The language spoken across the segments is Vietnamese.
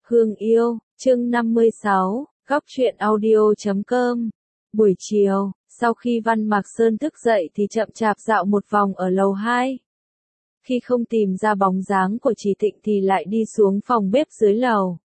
Hương yêu, chương 56, góc truyện audio.com. Buổi chiều, sau khi Văn Mạc Sơn thức dậy thì chậm chạp dạo một vòng ở lầu 2. Khi không tìm ra bóng dáng của Trì Thịnh thì lại đi xuống phòng bếp dưới lầu.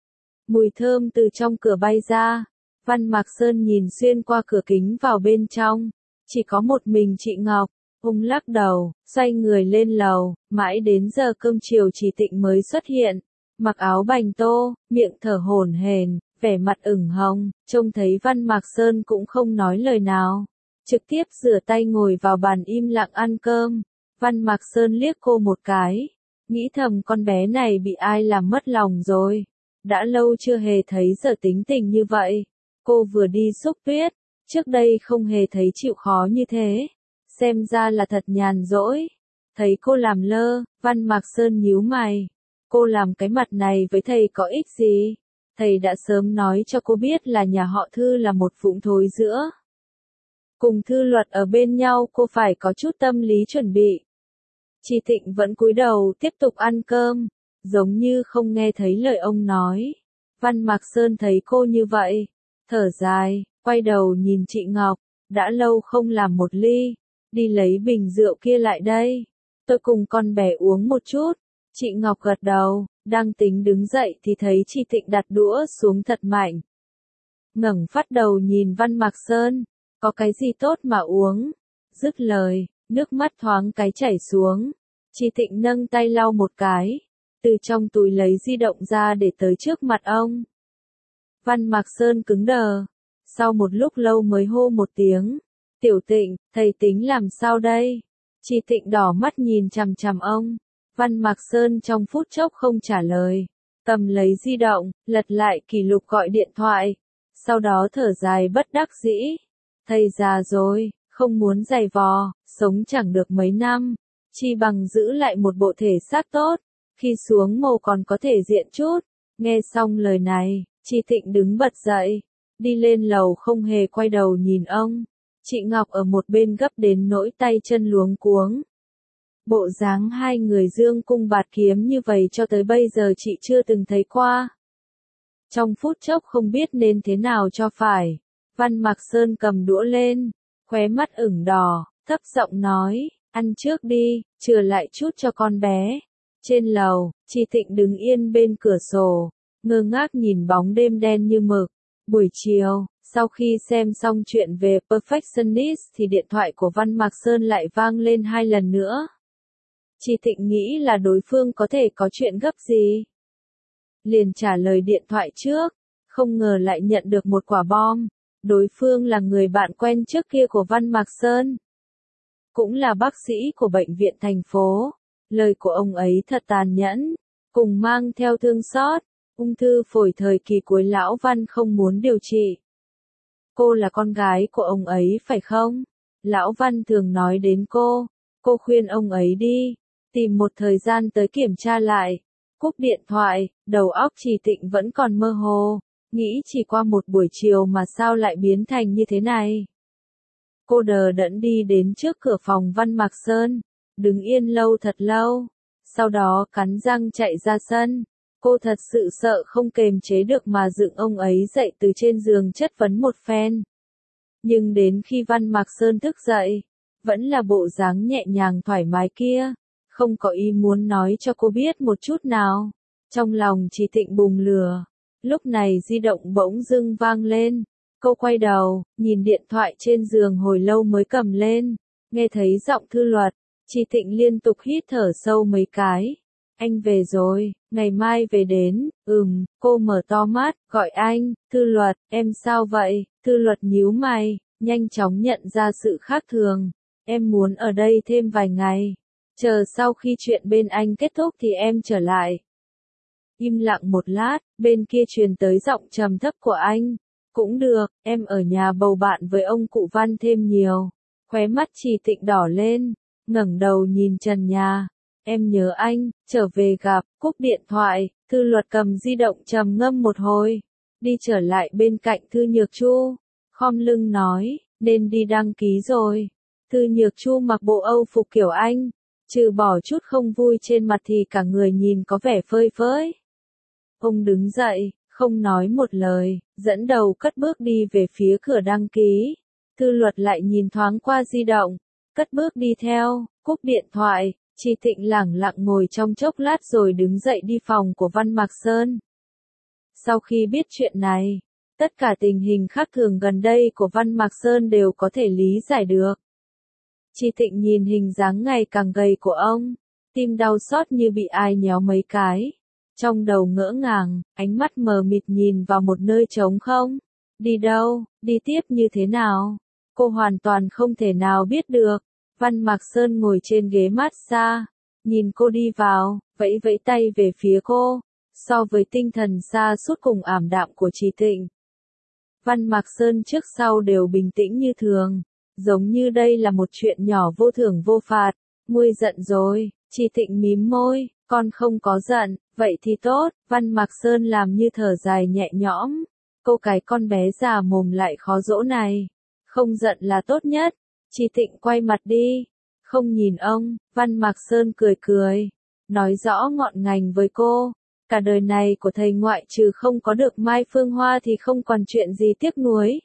Mùi thơm từ trong cửa bay ra, Văn Mạc Sơn nhìn xuyên qua cửa kính vào bên trong. Chỉ có một mình chị Ngọc. Ông lắc đầu, xoay người lên lầu, mãi đến giờ cơm chiều Trì Thịnh mới xuất hiện. Mặc áo bành tô, miệng thở hổn hển, vẻ mặt ửng hồng, trông thấy Văn Mạc Sơn cũng không nói lời nào. Trực tiếp rửa tay ngồi vào bàn im lặng ăn cơm. Văn Mạc Sơn liếc cô một cái, nghĩ thầm con bé này bị ai làm mất lòng rồi. Đã lâu chưa hề thấy giờ tính tình như vậy. Cô vừa đi xúc tuyết, trước đây không hề thấy chịu khó như thế. Xem ra là thật nhàn rỗi. Thấy cô làm lơ, Văn Mạc Sơn nhíu mày. Cô làm cái mặt này với thầy có ích gì? Thầy đã sớm nói cho cô biết là nhà họ Thư là một vũng thối giữa. Cùng Thư Luật ở bên nhau cô phải có chút tâm lý chuẩn bị. Trì Thịnh vẫn cúi đầu tiếp tục ăn cơm, giống như không nghe thấy lời ông nói. Văn Mạc Sơn thấy cô như vậy, thở dài, quay đầu nhìn chị Ngọc, đã lâu không làm một ly, đi lấy bình rượu kia lại đây. Tôi cùng con bé uống một chút. Chị Ngọc gật đầu, đang tính đứng dậy thì thấy Trì Thịnh đặt đũa xuống thật mạnh. Ngẩng phát đầu nhìn Văn Mạc Sơn, có cái gì tốt mà uống? Dứt lời, nước mắt thoáng cái chảy xuống. Trì Thịnh nâng tay lau một cái, từ trong túi lấy di động ra để tới trước mặt ông. Văn Mạc Sơn cứng đờ, sau một lúc lâu mới hô một tiếng, "Tiểu Thịnh, thầy tính làm sao đây?" Trì Thịnh đỏ mắt nhìn chằm chằm ông. Văn Mạc Sơn trong phút chốc không trả lời, cầm lấy di động, lật lại kỷ lục gọi điện thoại, sau đó thở dài bất đắc dĩ. Thầy già rồi, không muốn giày vò, sống chẳng được mấy năm, chi bằng giữ lại một bộ thể xác tốt, khi xuống mồ còn có thể diện chút. Nghe xong lời này, Trì Thịnh đứng bật dậy, đi lên lầu không hề quay đầu nhìn ông. Chị Ngọc ở một bên gấp đến nỗi tay chân luống cuống. Bộ dáng hai người dương cung bạt kiếm như vậy cho tới bây giờ chị chưa từng thấy qua. Trong phút chốc không biết nên thế nào cho phải, Văn Mạc Sơn cầm đũa lên, khóe mắt ửng đỏ, thấp giọng nói, "Ăn trước đi, chừa lại chút cho con bé." Trên lầu, Trì Thịnh đứng yên bên cửa sổ, ngơ ngác nhìn bóng đêm đen như mực. Buổi chiều, sau khi xem xong chuyện về Perfectionist thì điện thoại của Văn Mạc Sơn lại vang lên 2 lần nữa. Trì Thịnh nghĩ là đối phương có thể có chuyện gấp gì. Liền trả lời điện thoại trước, không ngờ lại nhận được một quả bom. Đối phương là người bạn quen trước kia của Văn Mạc Sơn. Cũng là bác sĩ của bệnh viện thành phố. Lời của ông ấy thật tàn nhẫn, cùng mang theo thương xót. Ung thư phổi thời kỳ cuối lão Văn không muốn điều trị. Cô là con gái của ông ấy phải không? Lão Văn thường nói đến cô khuyên ông ấy đi, tìm một thời gian tới kiểm tra lại. Cúp điện thoại, đầu óc Trì Thịnh vẫn còn mơ hồ, nghĩ chỉ qua một buổi chiều mà sao lại biến thành như thế này. Cô đờ đẫn đi đến trước cửa phòng Văn Mạc Sơn, đứng yên lâu thật lâu, sau đó cắn răng chạy ra sân. Cô thật sự sợ không kềm chế được mà dựng ông ấy dậy từ trên giường chất vấn một phen. Nhưng đến khi Văn Mạc Sơn thức dậy, vẫn là bộ dáng nhẹ nhàng thoải mái kia, không có ý muốn nói cho cô biết một chút nào. Trong lòng Trì Thịnh bùng lửa. Lúc này di động bỗng dưng vang lên. Cô quay đầu, nhìn điện thoại trên giường hồi lâu mới cầm lên. Nghe thấy giọng Thư Luật, Trì Thịnh liên tục hít thở sâu mấy cái. "Anh về rồi, ngày mai về đến." Cô mở to mắt, gọi anh, "Thư Luật, em sao vậy?" Thư Luật nhíu mày, nhanh chóng nhận ra sự khác thường. "Em muốn ở đây thêm vài ngày. Chờ sau khi chuyện bên anh kết thúc thì em trở lại." Im lặng một lát, bên kia truyền tới giọng trầm thấp của anh. "Cũng được, em ở nhà bầu bạn với ông cụ Văn thêm nhiều." Khóe mắt Trì Thịnh đỏ lên, ngẩng đầu nhìn trần nhà. "Em nhớ anh, trở về gặp." Cúp điện thoại, Thư Luật cầm di động trầm ngâm một hồi, đi trở lại bên cạnh Thư Nhược Chu, khom lưng nói, "Nên đi đăng ký rồi." Thư Nhược Chu mặc bộ Âu phục kiểu Anh, trừ bỏ chút không vui trên mặt thì cả người nhìn có vẻ phơi phới. Ông đứng dậy, không nói một lời, dẫn đầu cất bước đi về phía cửa đăng ký. Thư Luật lại nhìn thoáng qua di động, cất bước đi theo, cúp điện thoại, Chi Thịnh lẳng lặng ngồi trong chốc lát rồi đứng dậy đi phòng của Văn Mạc Sơn. Sau khi biết chuyện này, tất cả tình hình khác thường gần đây của Văn Mạc Sơn đều có thể lý giải được. Chi Thịnh nhìn hình dáng ngày càng gầy của ông, tim đau xót như bị ai nhéo mấy cái. Trong đầu ngỡ ngàng, ánh mắt mờ mịt nhìn vào một nơi trống không. Đi đâu, đi tiếp như thế nào? Cô hoàn toàn không thể nào biết được. Văn Mạc Sơn ngồi trên ghế massage, nhìn cô đi vào, vẫy vẫy tay về phía cô. So với tinh thần sa sút cùng ảm đạm của Chi Thịnh, Văn Mạc Sơn trước sau đều bình tĩnh như thường, giống như đây là một chuyện nhỏ vô thưởng vô phạt. Nguôi giận rồi, Chi Thịnh mím môi, con không có giận, vậy thì tốt. Văn Mạc Sơn làm như thở dài nhẹ nhõm, cô cái con bé già mồm lại khó dỗ này, không giận là tốt nhất. Chi Thịnh quay mặt đi, không nhìn ông. Văn Mạc Sơn cười cười, nói rõ ngọn ngành với cô. Cả đời này của thầy ngoại trừ không có được Mai Phương Hoa thì không còn chuyện gì tiếc nuối.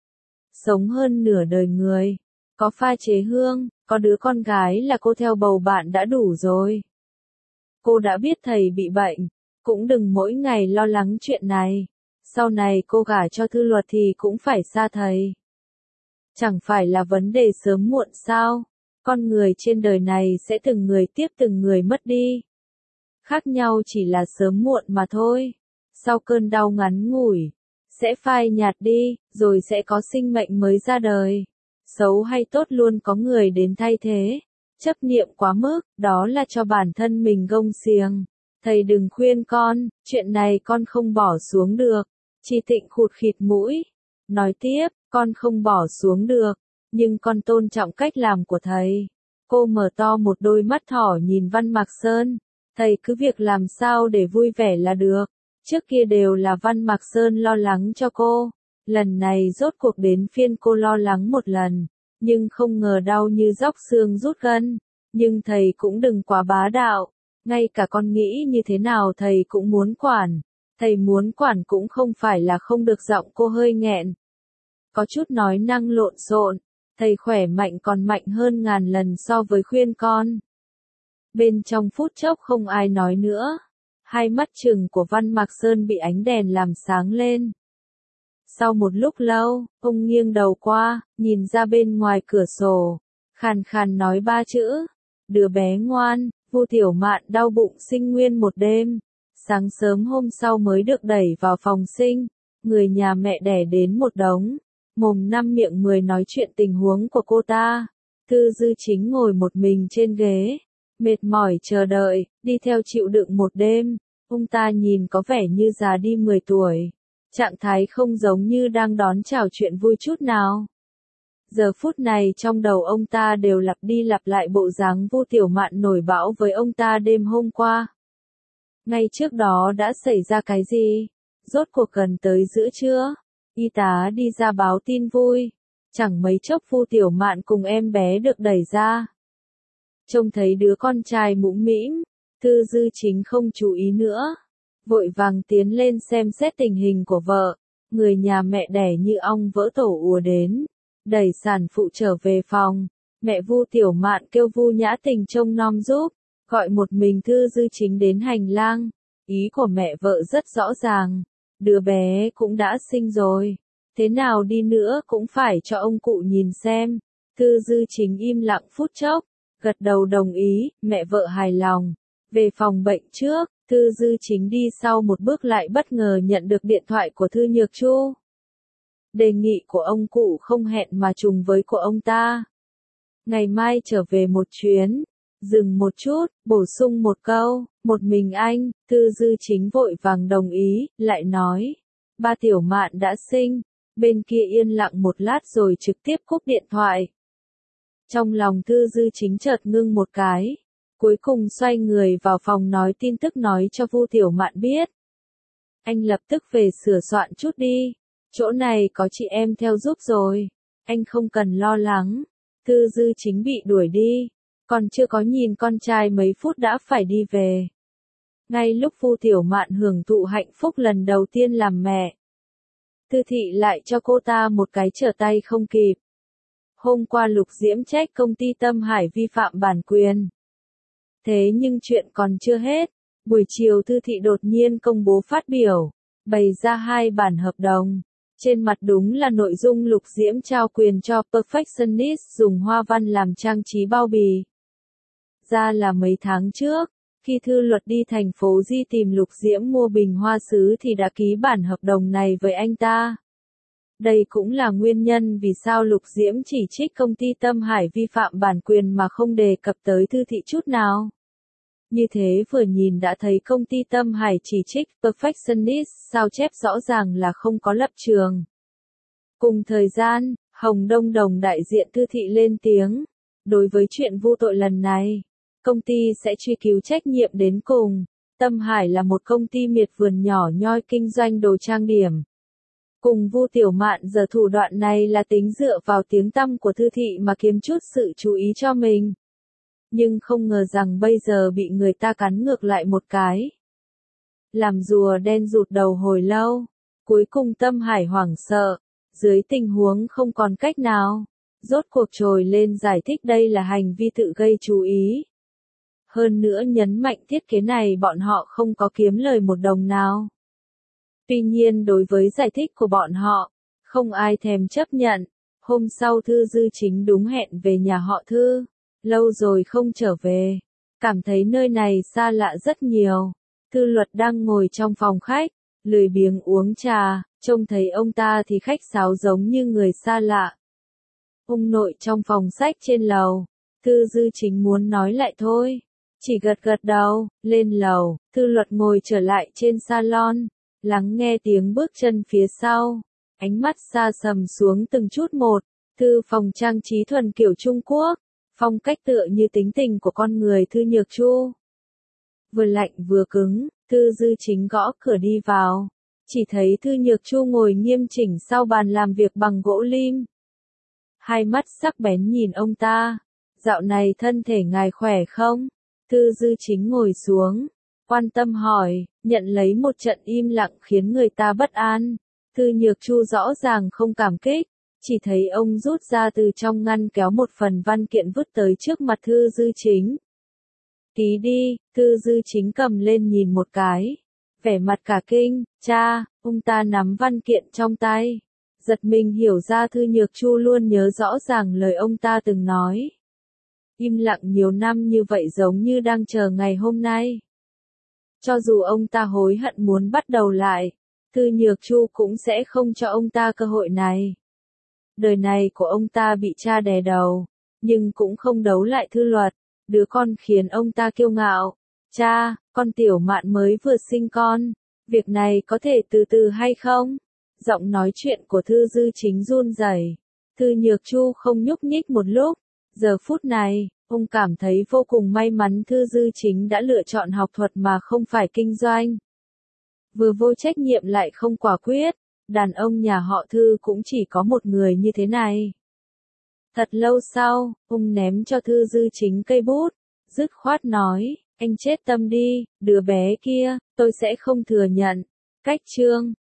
Sống hơn nửa đời người, có pha chế hương, có đứa con gái là cô theo bầu bạn đã đủ rồi. Cô đã biết thầy bị bệnh, cũng đừng mỗi ngày lo lắng chuyện này. Sau này cô gả cho Thư Luật thì cũng phải xa thầy. Chẳng phải là vấn đề sớm muộn sao? Con người trên đời này sẽ từng người tiếp từng người mất đi. Khác nhau chỉ là sớm muộn mà thôi. Sau cơn đau ngắn ngủi, sẽ phai nhạt đi, rồi sẽ có sinh mệnh mới ra đời. Xấu hay tốt luôn có người đến thay thế. Chấp niệm quá mức, đó là cho bản thân mình gông xiềng. Thầy đừng khuyên con, chuyện này con không bỏ xuống được. Chi Thịnh khụt khịt mũi, nói tiếp, con không bỏ xuống được, nhưng con tôn trọng cách làm của thầy. Cô mở to một đôi mắt thỏ nhìn Văn Mạc Sơn, thầy cứ việc làm sao để vui vẻ là được. Trước kia đều là Văn Mạc Sơn lo lắng cho cô, lần này rốt cuộc đến phiên cô lo lắng một lần, nhưng không ngờ đau như róc xương rút gân. Nhưng thầy cũng đừng quá bá đạo, ngay cả con nghĩ như thế nào thầy cũng muốn quản. Thầy muốn quản cũng không phải là không được. Giọng cô hơi nghẹn, có chút nói năng lộn xộn. Thầy khỏe mạnh còn mạnh hơn ngàn lần so với khuyên con. Bên trong phút chốc không ai nói nữa. Hai mắt trừng của Văn Mạc Sơn bị ánh đèn làm sáng lên. Sau một lúc lâu, ông nghiêng đầu qua, nhìn ra bên ngoài cửa sổ, khàn khàn nói ba chữ: đứa bé ngoan. Vu Tiểu Mạn đau bụng sinh nguyên một đêm. Sáng sớm hôm sau mới được đẩy vào phòng sinh. Người nhà mẹ đẻ đến một đống, mồm năm miệng mười nói chuyện tình huống của cô ta. Thư Dư Chính ngồi một mình trên ghế, mệt mỏi chờ đợi, đi theo chịu đựng một đêm. Ông ta nhìn có vẻ như già đi 10 tuổi. Trạng thái không giống như đang đón chào chuyện vui chút nào. Giờ phút này trong đầu ông ta đều lặp đi lặp lại bộ dáng Vu Tiểu Mạn nổi bão với ông ta đêm hôm qua. Ngay trước đó đã xảy ra cái gì? Rốt cuộc gần tới giữa trưa, y tá đi ra báo tin vui. Chẳng mấy chốc Vu Tiểu Mạn cùng em bé được đẩy ra. Trông thấy đứa con trai mũm mĩm, Thư Dư Chính không chú ý nữa, vội vàng tiến lên xem xét tình hình của vợ. Người nhà mẹ đẻ như ong vỡ tổ ùa đến, đẩy sản phụ trở về phòng. Mẹ Vu Tiểu Mạn kêu Vu Nhã Tình trông nom giúp, gọi một mình Thư Dư Chính đến hành lang. Ý của mẹ vợ rất rõ ràng, đứa bé cũng đã sinh rồi, thế nào đi nữa cũng phải cho ông cụ nhìn xem. Thư Dư Chính im lặng phút chốc, gật đầu đồng ý. Mẹ vợ hài lòng, về phòng bệnh trước. Thư Dư Chính đi sau một bước lại bất ngờ nhận được điện thoại của Thư Nhược Chu. Đề nghị của ông cụ không hẹn mà trùng với của ông ta. Ngày mai trở về một chuyến. Dừng một chút, bổ sung một câu, một mình anh. Thư Dư Chính vội vàng đồng ý, lại nói, ba Tiểu Mạn đã sinh. Bên kia yên lặng một lát rồi trực tiếp cúp điện thoại. Trong lòng Thư Dư Chính chợt ngưng một cái, cuối cùng xoay người vào phòng nói tin tức nói cho Vu Tiểu Mạn biết. Anh lập tức về sửa soạn chút đi, chỗ này có chị em theo giúp rồi, anh không cần lo lắng. Thư Dư Chính bị đuổi đi, còn chưa có nhìn con trai mấy phút đã phải đi về. Ngay lúc Vu Tiểu Mạn hưởng thụ hạnh phúc lần đầu tiên làm mẹ, Thư Thị lại cho cô ta một cái trở tay không kịp. Hôm qua Lục Diễm trách công ty Tâm Hải vi phạm bản quyền. Thế nhưng chuyện còn chưa hết, buổi chiều Thư Thị đột nhiên công bố phát biểu, bày ra 2 bản hợp đồng. Trên mặt đúng là nội dung Lục Diễm trao quyền cho Perfectionist dùng hoa văn làm trang trí bao bì. Ra là mấy tháng trước, khi Thư Luật đi thành phố Di tìm Lục Diễm mua bình hoa sứ thì đã ký bản hợp đồng này với anh ta. Đây cũng là nguyên nhân vì sao Lục Diễm chỉ trích công ty Tâm Hải vi phạm bản quyền mà không đề cập tới Thư Thị chút nào. Như thế vừa nhìn đã thấy công ty Tâm Hải chỉ trích Perfectionist sao chép rõ ràng là không có lập trường. Cùng thời gian, Hồng Đông Đồng đại diện Thư Thị lên tiếng. Đối với chuyện vô tội lần này, công ty sẽ truy cứu trách nhiệm đến cùng. Tâm Hải là một công ty miệt vườn nhỏ nhoi kinh doanh đồ trang điểm. Cùng Vu Tiểu Mạn giờ thủ đoạn này là tính dựa vào tiếng tăm của Thư Thị mà kiếm chút sự chú ý cho mình. Nhưng không ngờ rằng bây giờ bị người ta cắn ngược lại một cái. Làm rùa đen rụt đầu hồi lâu, cuối cùng Tâm Hải hoảng sợ, dưới tình huống không còn cách nào, rốt cuộc trồi lên giải thích đây là hành vi tự gây chú ý. Hơn nữa nhấn mạnh thiết kế này bọn họ không có kiếm lời một đồng nào. Tuy nhiên đối với giải thích của bọn họ, không ai thèm chấp nhận. Hôm sau Thư Dư Chính đúng hẹn về nhà họ Thư. Lâu rồi không trở về, cảm thấy nơi này xa lạ rất nhiều. Thư Luật đang ngồi trong phòng khách, lười biếng uống trà, trông thấy ông ta thì khách sáo giống như người xa lạ. Ông nội trong phòng sách trên lầu, Thư Dư Chính muốn nói lại thôi, chỉ gật gật đầu. Lên lầu, Thư Luật ngồi trở lại trên salon, lắng nghe tiếng bước chân phía sau, ánh mắt xa sầm xuống từng chút một. Thư phòng trang trí thuần kiểu Trung Quốc, phong cách tựa như tính tình của con người Thư Nhược Chu. Vừa lạnh vừa cứng, Thư Dư Chính gõ cửa đi vào, chỉ thấy Thư Nhược Chu ngồi nghiêm chỉnh sau bàn làm việc bằng gỗ lim. Hai mắt sắc bén nhìn ông ta, dạo này thân thể ngài khỏe không? Thư Dư Chính ngồi xuống, quan tâm hỏi, nhận lấy một trận im lặng khiến người ta bất an. Thư Nhược Chu rõ ràng không cảm kích, chỉ thấy ông rút ra từ trong ngăn kéo một phần văn kiện vứt tới trước mặt Thư Dư Chính. Ký đi. Thư Dư Chính cầm lên nhìn một cái, vẻ mặt cả kinh. Cha. Ông ta nắm văn kiện trong tay, giật mình hiểu ra Thư Nhược Chu luôn nhớ rõ ràng lời ông ta từng nói. Im lặng nhiều năm như vậy giống như đang chờ ngày hôm nay. Cho dù ông ta hối hận muốn bắt đầu lại, Thư Nhược Chu cũng sẽ không cho ông ta cơ hội này. Đời này của ông ta bị cha đè đầu, nhưng cũng không đấu lại Thư Luật, đứa con khiến ông ta kiêu ngạo. Cha, con Tiểu Mạn mới vừa sinh con, việc này có thể từ từ hay không? Giọng nói chuyện của Thư Dư Chính run rẩy. Thư Nhược Chu không nhúc nhích một lúc, giờ phút này, ông cảm thấy vô cùng may mắn Thư Dư Chính đã lựa chọn học thuật mà không phải kinh doanh. Vừa vô trách nhiệm lại không quả quyết. Đàn ông nhà họ Thư cũng chỉ có một người như thế này. Thật lâu sau, ông ném cho Thư Dư Chính cây bút, dứt khoát nói, anh chết tâm đi, đứa bé kia, tôi sẽ không thừa nhận. Cách chương